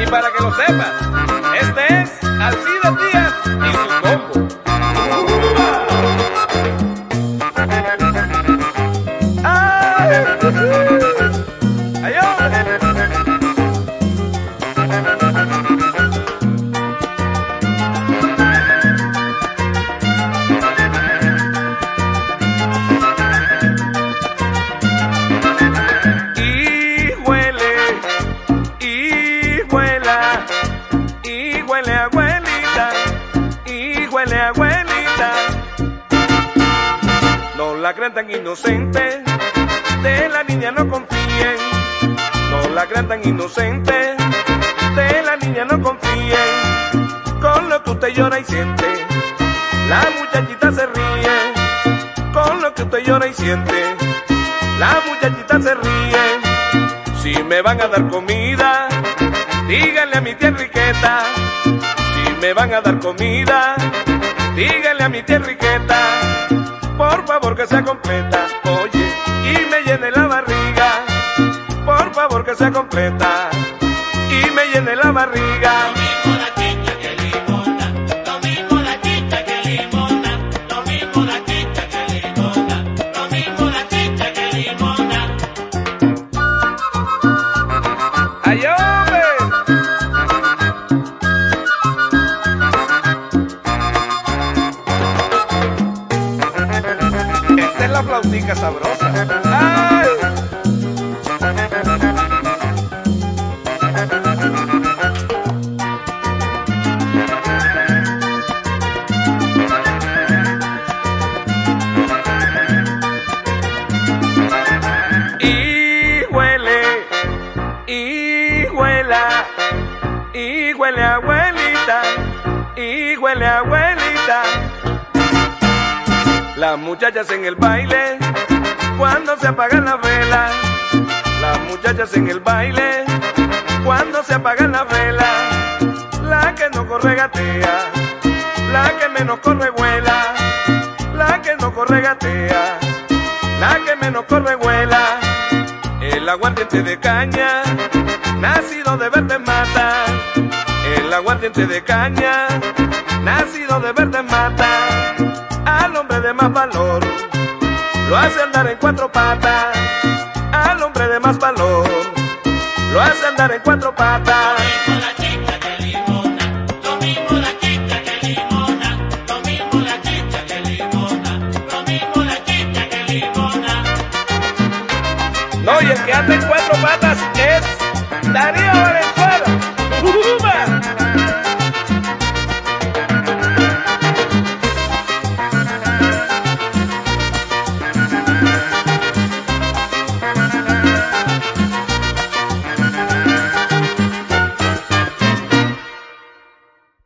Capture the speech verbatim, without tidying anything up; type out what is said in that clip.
Y para que lo sepas, este es Alcides Díaz y su combo. ¡Ay! ¡Ay, hombre! Abuelita, no la crean tan inocente, de la niña no confíen, no la crean tan inocente, de la niña no confíen, con lo que usted llora y siente, la muchachita se ríe, con lo que usted llora y siente, la muchachita se ríe. Si me van a dar comida, díganle a mi tía Enriqueta, si me van a dar comida, díganle a mi tía Enriqueta, por favor que sea completa, oye, y me llene la barriga, por favor que sea completa, y me llene la barriga. Lo mismo la chicha que limona, lo mismo la chicha que limona, lo mismo la chicha que limona, lo mismo la chicha que limona. ¡Ay, hombre! Esta es la flautica sabrosa. ¡Ay! Y huele, y huela, y huele abuelita, y huele abuelita. Las muchachas en el baile, cuando se apagan las velas. Las muchachas en el baile, cuando se apagan las velas. La que no corre gatea, la que menos corre vuela. La que no corre gatea, la que menos corre vuela. El aguardiente de caña, nacido de verde mata. El aguardiente de caña, nacido de verde mata. Al hombre de más valor, lo hace andar en cuatro patas. Al hombre de más valor, lo hace andar en cuatro patas. Lo mismo la chicha que limona, lo mismo la chicha que limona, lo mismo la chicha que limona, lo mismo la chicha que limona. No, y el que anda en cuatro patas es Darío Valenzuela. ¡Uba!